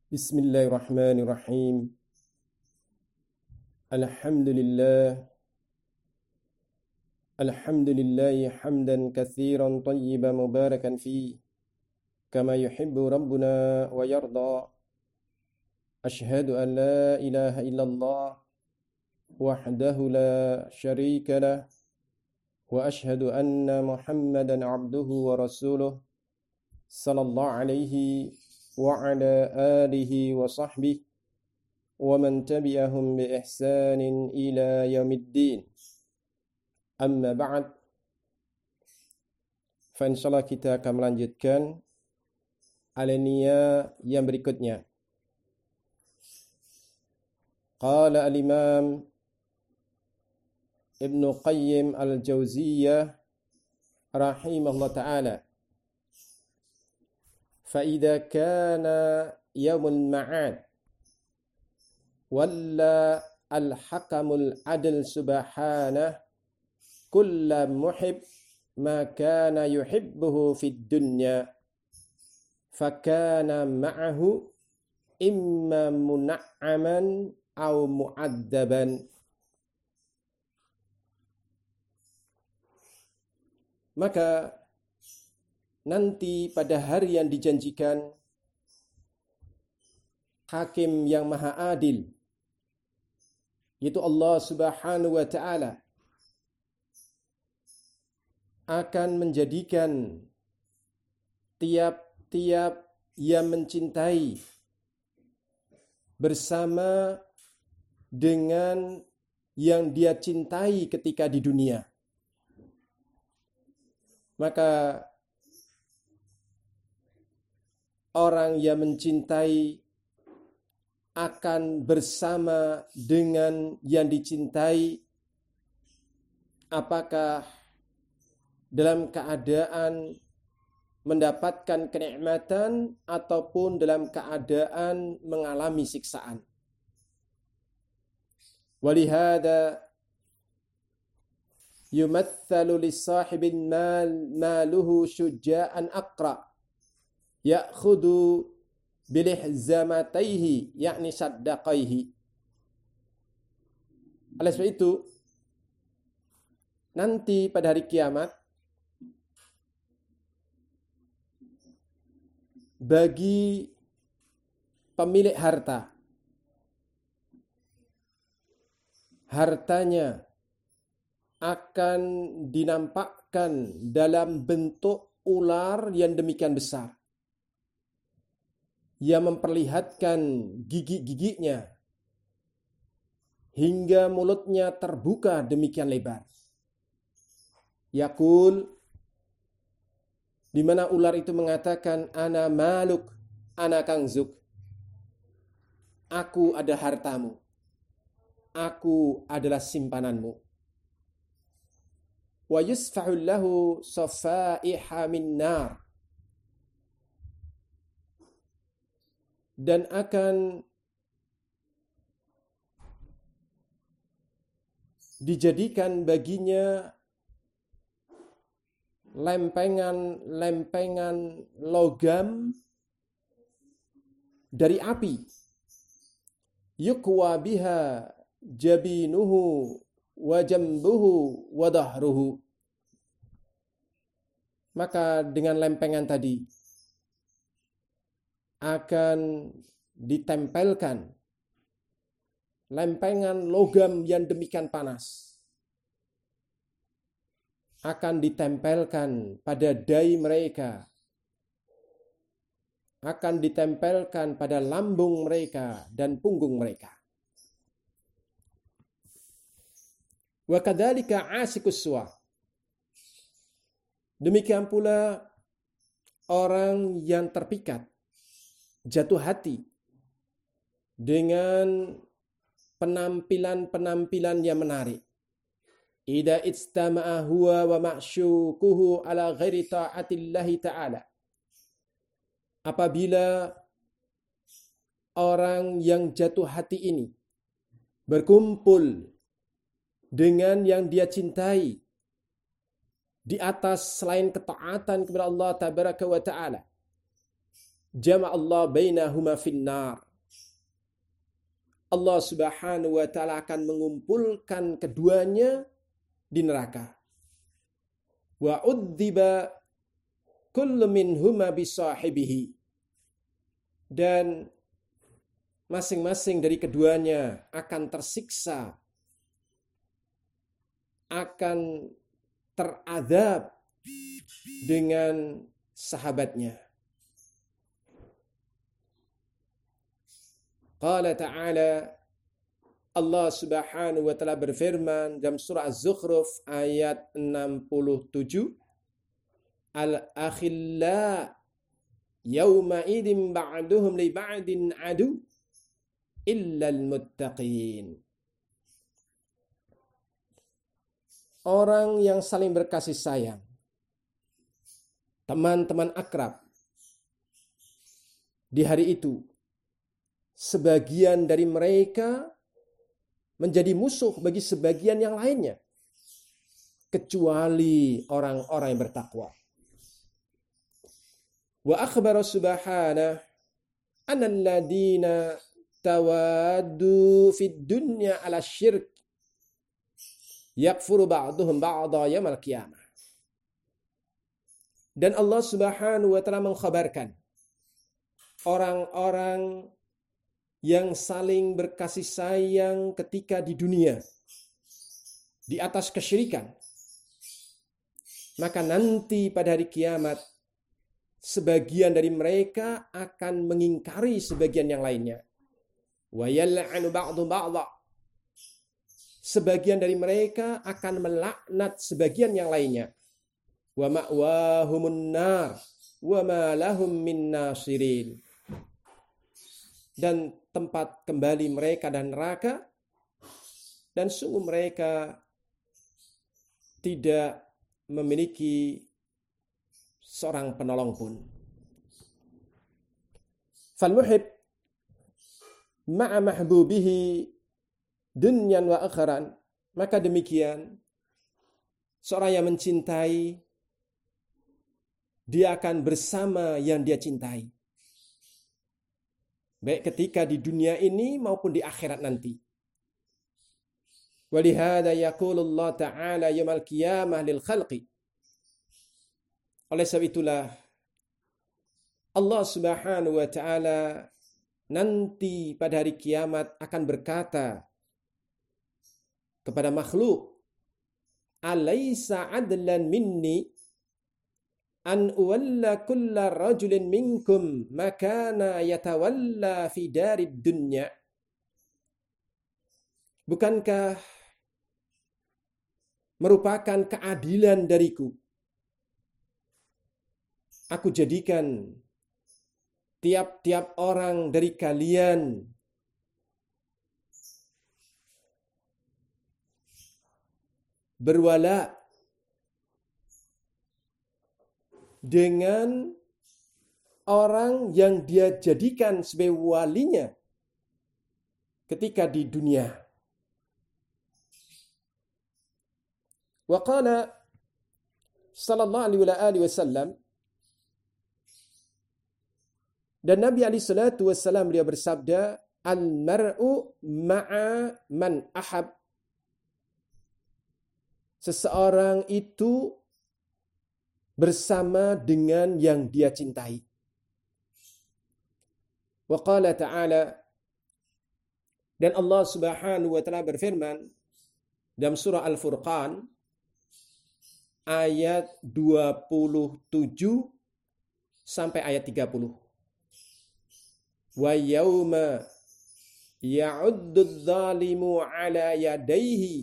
Bismillahirrahmanirrahim. Alhamdulillah. Alhamdulillahi hamdan katsiran tayyiban mubarakan fi kama yuhibbu rabbuna wa yarda. Ashhadu an la ilaha illallah wahdahu la syarika lah wa ashhadu anna Muhammadan abduhu wa rasuluh sallallahu alaihi wa ala alihi wa sahbihi wa man tabi'ahum bi ihsanin ila yaumiddin. Amma ba'd. Fa insyaallah kita akan melanjutkan alinea yang berikutnya. Qala al-Imam Ibn Qayyim al-Jauziyah rahimahullah ta'ala, فإذا كان يوم المعاد ولا الحكم العدل سبحانه كل محب ما كان يحبه في الدنيا فكان معه إما منعما أو معذبا. Maka nanti pada hari yang dijanjikan, Hakim yang Maha Adil, yaitu Allah Subhanahu wa Ta'ala, akan menjadikan tiap-tiap yang mencintai bersama dengan yang dia cintai ketika di dunia. Maka orang yang mencintai akan bersama dengan yang dicintai, apakah dalam keadaan mendapatkan kenikmatan ataupun dalam keadaan mengalami siksaan. Walihada yumathalu lisahibin maluhu syuja'an aqra ya'khudu bilihzamataihi yakni saddaqaihi. Oleh sebab itu, nanti pada hari kiamat, bagi pemilik harta, hartanya akan dinampakkan dalam bentuk ular yang demikian besar, yang memperlihatkan gigi-giginya hingga mulutnya terbuka demikian lebar. Yaqul, di mana ular itu mengatakan, ana maluk, ana kangzuk. Aku ada hartamu. Aku adalah simpananmu. Wa yusfa'u lahu safaiha min nar. Dan akan dijadikan baginya lempengan-lempengan logam dari api. Yukwa biha jabinuhu wa jambuhu wa dahruhu. Maka dengan lempengan tadi akan ditempelkan lempengan logam yang demikian panas, akan ditempelkan pada dahi mereka, akan ditempelkan pada lambung mereka dan punggung mereka. Wa kadzalika asikus suwa. Demikian pula orang yang terpikat, jatuh hati dengan penampilan-penampilan yang menarik. Ida istama'a huwa wa ma'syukuhu ala ghairi ta'atillahi ta'ala. Apabila orang yang jatuh hati ini berkumpul dengan yang dia cintai di atas selain ketaatan kepada Allah tabaraka wa ta'ala, jama'allahu bainahuma finnar. Allah Subhanahu wa taala akan mengumpulkan keduanya di neraka. Wa udziba kullu minhuma bisahibihi. Dan masing-masing dari keduanya akan tersiksa, akan teradab dengan sahabatnya. Qala ta'ala, Allah Subhanahu wa taala berfirman dalam surah Az-Zukhruf ayat 67, Al-akhilla yawma idin ba'duhum li ba'din adu illal muttaqin. Orang yang saling berkasih sayang, teman-teman akrab, di hari itu sebagian dari mereka menjadi musuh bagi sebagian yang lainnya, kecuali orang-orang yang bertakwa. Wa akhbara subhanahu annal ladina tawaddu fid dunya ala syirk yakfuru ba'duhum ba'dha yaumil qiyamah. Dan Allah Subhanahu wa taala mengkhabarkan orang-orang yang saling berkasih sayang ketika di dunia di atas kesyirikan, maka nanti pada hari kiamat sebagian dari mereka akan mengingkari sebagian yang lainnya. Wa yal'anu ba'dhum ba'dha. Sebagian dari mereka akan melaknat sebagian yang lainnya. Wa ma'wahumun nar wa ma lahum min nasirin. Dan tempat kembali mereka dan neraka, dan sungguh mereka tidak memiliki seorang penolong pun. Fal muhib ma'a mahbubihi dunyan wa akhiran. Maka demikian seorang yang mencintai, dia akan bersama yang dia cintai, baik ketika di dunia ini maupun di akhirat nanti. Walihada yaqulu Allah Ta'ala yaumal qiyamah lil khalqi. Oleh sebab itulah Allah Subhanahu wa taala nanti pada hari kiamat akan berkata kepada makhluk, "Alaysa adlan minni an uwalla kulla rajulin minkum makana yatawalla fi darid dunya." Bukankah merupakan keadilan dariku aku jadikan tiap-tiap orang dari kalian berwala dengan orang yang dia jadikan sebagai walinya ketika di dunia. Wa qala sallallahu alaihi wasallam, dan Nabi alaihi salatu wasallam dia bersabda, al-mar'u ma'a man ahab. Seseorang itu bersama dengan yang dia cintai. Wa qala ta'ala, dan Allah Subhanahu wa taala berfirman dalam surah Al-Furqan ayat 27 sampai ayat 30. Wa yauma ya'uddu adh-dhalimu 'ala yadayhi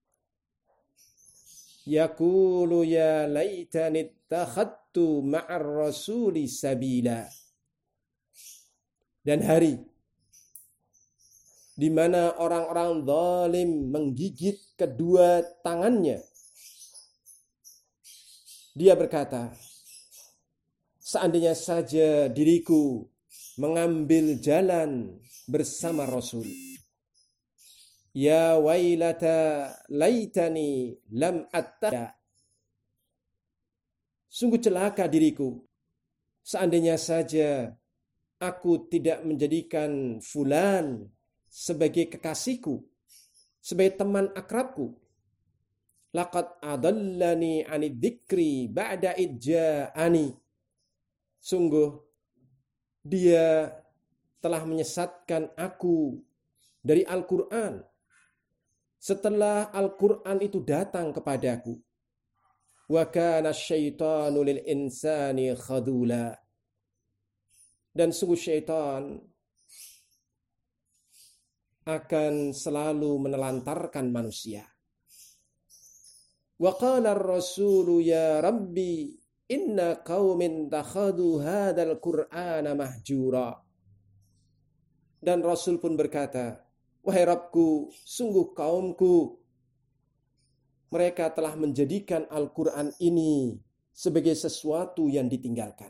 yaqulu ya laitani ittakhadtu ma'ar rasuli sabila. Dan hari di mana orang-orang zalim menggigit kedua tangannya, dia berkata, seandainya saja diriku mengambil jalan bersama Rasul. Ya wailata laitani lam attaqa. Sungguh celaka diriku, seandainya saja aku tidak menjadikan fulan sebagai kekasihku, sebagai teman akrabku. Laqad adallani 'anid dzikri ba'da idja'ani. Sungguh dia telah menyesatkan aku dari Al-Qur'an setelah Al-Qur'an itu datang kepadaku. Wa kana asyaitanu lil insani khadula. Dan sungguh syaitan akan selalu menelantarkan manusia. Wa qala ar-rasulu ya rabbi inna qaumin takhadu hadzal qur'ana mahjura. Dan Rasul pun berkata, wahai Rabbku, sungguh kaumku mereka telah menjadikan Al-Qur'an ini sebagai sesuatu yang ditinggalkan.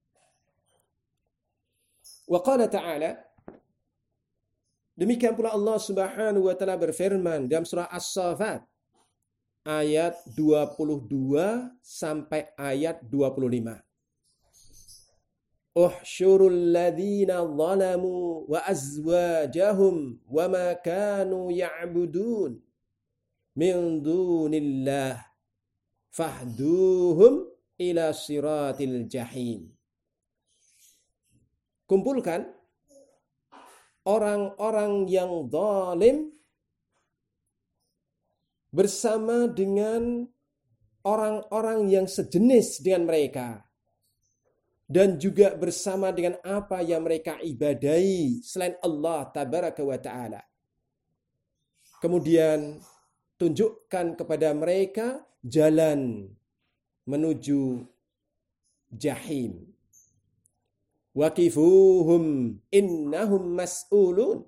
Wa qala ta'ala, demikian pula Allah Subhanahu wa taala berfirman dalam surah As-Saffat ayat 22 sampai ayat 25. Uhsyurul ladzina zalamu wa azwajahum wa ma kanu ya'budun min dunillah fahduhum ila siratil jahim. Kumpulkan orang-orang yang zalim bersama dengan orang-orang yang sejenis dengan mereka dan juga bersama dengan apa yang mereka ibadahi selain Allah tabaraka wa ta'ala. Kemudian tunjukkan kepada mereka jalan menuju jahim. Waqifuhum innahum mas'ulun.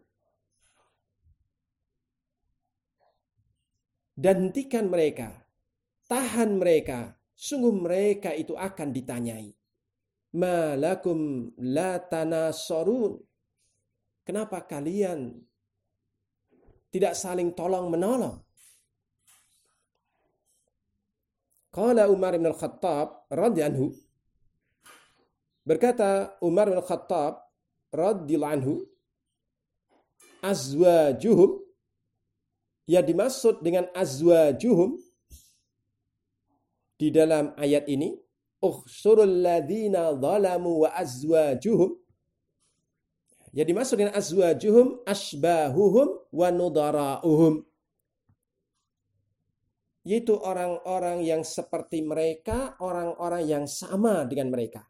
Dan hentikan mereka, tahan mereka, sungguh mereka itu akan ditanyai. Malakum la tanasarun. Kenapa kalian tidak saling tolong menolong? Qala Umar bin Al-Khattab radhiyallahu anhu, berkata Umar bin Al-Khattab radhiyallahu anhu, azwajuhum, ya dimaksud dengan azwajuhum di dalam ayat ini, ukhsurul ladzina zalamu wa azwajuhum, ya dimaksud dengan azwajuhum asbahuhum wa nudara'uhum, yaitu orang-orang yang seperti mereka, orang-orang yang sama dengan mereka.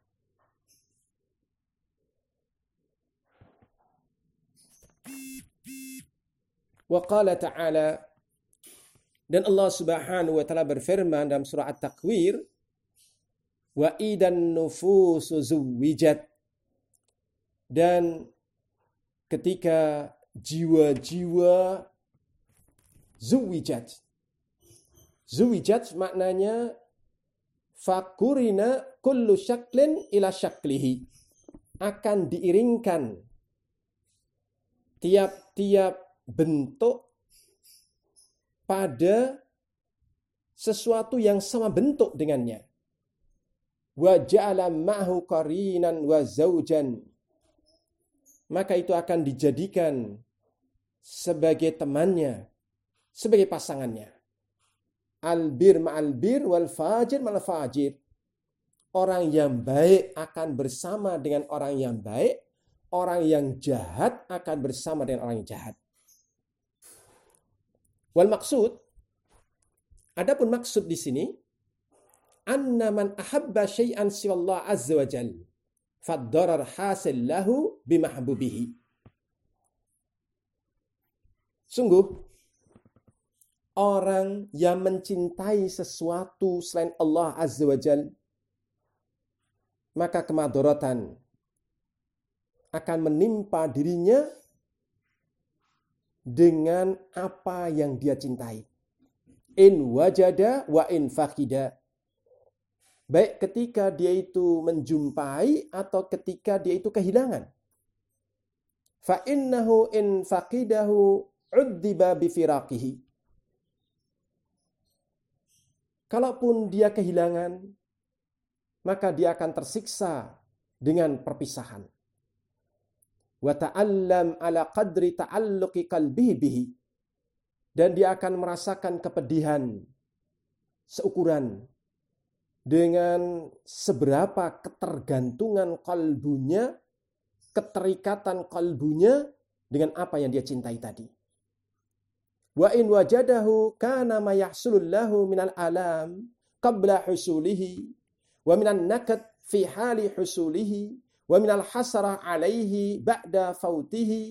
Wa qala ta'ala, dan Allah Subhanahu wa taala berfirman dalam surah At-Takwir, wa idan nufusu zuwijat, dan ketika jiwa-jiwa zuwijat. Zuwijat maknanya fakurina kullu syaklin ila syaklihi, akan diiringkan tiap-tiap bentuk pada sesuatu yang sama bentuk dengannya. Wa ja'ala ma'hu qarinan wa zaujan, maka itu akan dijadikan sebagai temannya, sebagai pasangannya. Albir ma'al bir wal fajir ma'al fajir. Orang yang baik akan bersama dengan orang yang baik, orang yang jahat akan bersama dengan orang yang jahat. Wal maksud, adapun maksud di sini, anna man ahabba syai'an siwallah azza wa jal fad-darar hasil lahu bimahbubihi. Sungguh, orang yang mencintai sesuatu selain Allah azza wa jal, maka kemadaratan akan menimpa dirinya dengan apa yang dia cintai. In wajada wa in faqida. Baik ketika dia itu menjumpai atau ketika dia itu kehilangan. Fa innahu in faqidahu uddiba bi firaqihi. Kalaupun dia kehilangan, maka dia akan tersiksa dengan perpisahan. wa ta'allam ala qadri ta'alluqi qalbihi bihi. Dan dia akan merasakan kepedihan seukuran dengan seberapa ketergantungan kalbunya, keterikatan kalbunya dengan apa yang dia cintai tadi. Wa in wajadahu kana ma yahsulul lahu minal alam qabla husulihi wa minan nakad fi hali husulihi wa minal hasarah alaihi ba'da fautihi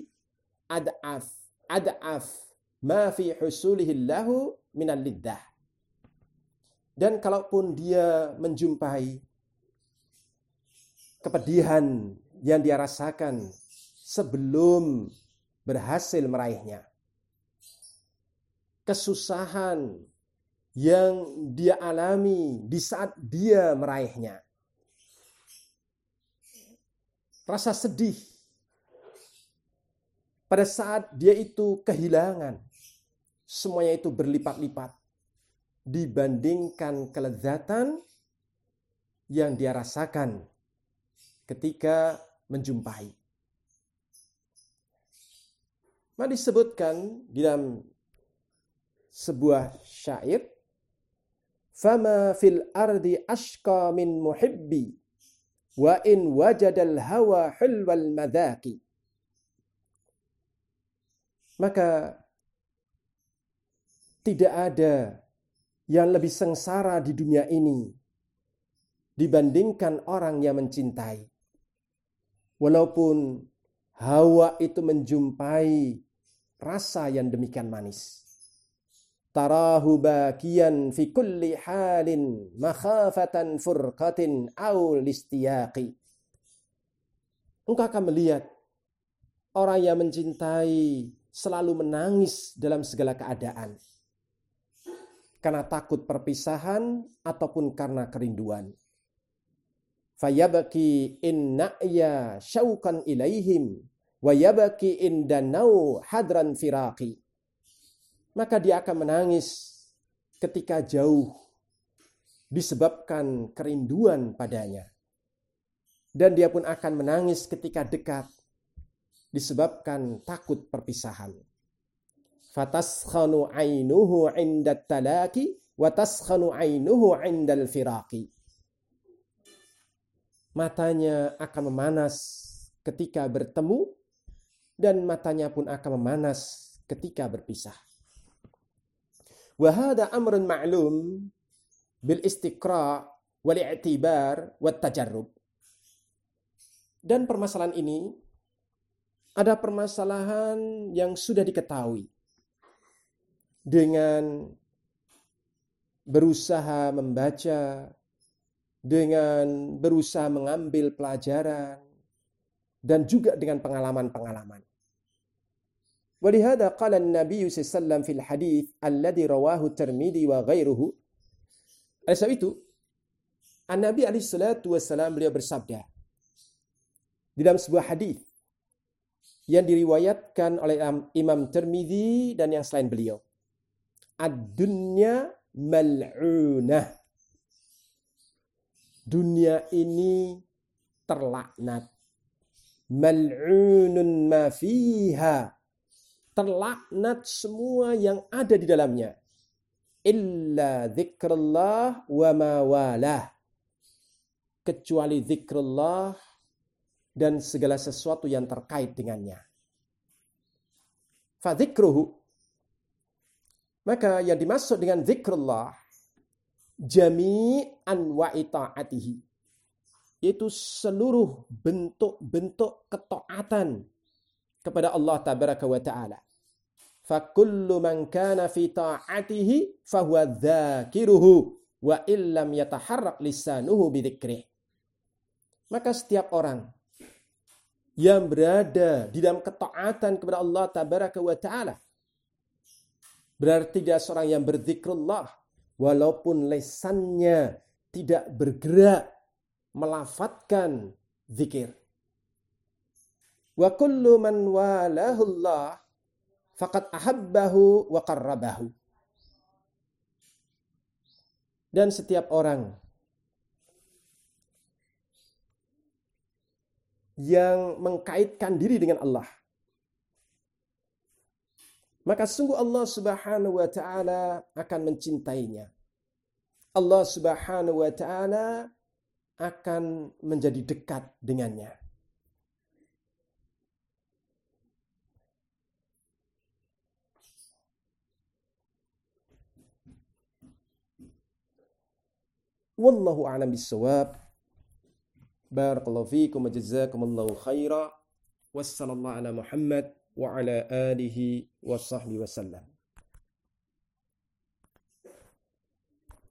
ad'af ma fi husulihi lahu minal liddah. Dan kalaupun dia menjumpai kepedihan yang dia rasakan sebelum berhasil meraihnya, kesusahan yang dia alami di saat dia meraihnya, rasa sedih pada saat dia itu kehilangan, semuanya itu berlipat-lipat dibandingkan kelezatan yang dia rasakan ketika menjumpai. Maka disebutkan di dalam sebuah syair, fama fil ardi ashqa min muhibbi wa in wajadal hawa hulwal madaki. Maka tidak ada yang lebih sengsara di dunia ini dibandingkan orang yang mencintai. Walaupun hawa itu menjumpai rasa yang demikian manis. Tarahu bakiyan fi kulli halin makhafatan furqatin aw listiyaqi. Engkau akan melihat orang yang mencintai selalu menangis dalam segala keadaan. Karena takut perpisahan ataupun karena kerinduan. Fayabaki in na'ya syauqan ilaihim wa yabaki in danau hadran firaqi. Maka dia akan menangis ketika jauh disebabkan kerinduan padanya. Dan dia pun akan menangis ketika dekat disebabkan takut perpisahan. Fataskhanu ainuhu 'inda talaqi wa taskhanu ainuhu 'indal firaqi. Matanya akan memanas ketika bertemu dan matanya pun akan memanas ketika berpisah. Wa hadha amrun ma'lum bil istiqra' wal i'tibar wat tajarrub. Dan permasalahan ini ada permasalahan yang sudah diketahui dengan berusaha membaca, dengan berusaha mengambil pelajaran, dan juga dengan pengalaman-pengalaman. Walihada qala an-nabiy sallallahu alaihi wasallam fil hadits alladhi rawahu Tirmidzi wa ghairuhu. Oleh sebab itu, An-Nabi alaihi salatu wasallam beliau bersabda di dalam sebuah hadis yang diriwayatkan oleh Imam Tirmidzi dan yang selain beliau. Ad-dunya mal'unah. Dunia ini terlaknat. Mal'unun ma fiha. Terlaknat semua yang ada di dalamnya. Illa dzikrullah wa ma walah. Kecuali zikrullah dan segala sesuatu yang terkait dengannya. Fa dzikruhu. Maka yang dimaksud dengan zikrullah jami'an wa ita'atihi, yaitu seluruh bentuk-bentuk ketaatan kepada Allah tabaraka wa ta'ala. Fa kullu man kana fi ta'atihi fa huwa dzakiruhu wa illam yataharrak lisanuhu bi dzikrih. Maka setiap orang yang berada di dalam ketaatan kepada Allah tabaraka wa ta'ala berarti dia seorang yang berzikrullah walaupun lesannya tidak bergerak melafadzkan zikir. Wa kullu man walahullah faqad ahabbahu wa qarrabahu. Dan setiap orang yang mengkaitkan diri dengan Allah, maka sungguh Allah Subhanahu wa taala akan mencintainya. Allah Subhanahu wa taala akan menjadi dekat dengannya. Wallahu a'lam bissawab. Barakallahu fiikum wa jazakumullahu khaira. Wassallallahu ala Muhammad wa ala alihi wa sahbihi wasallam.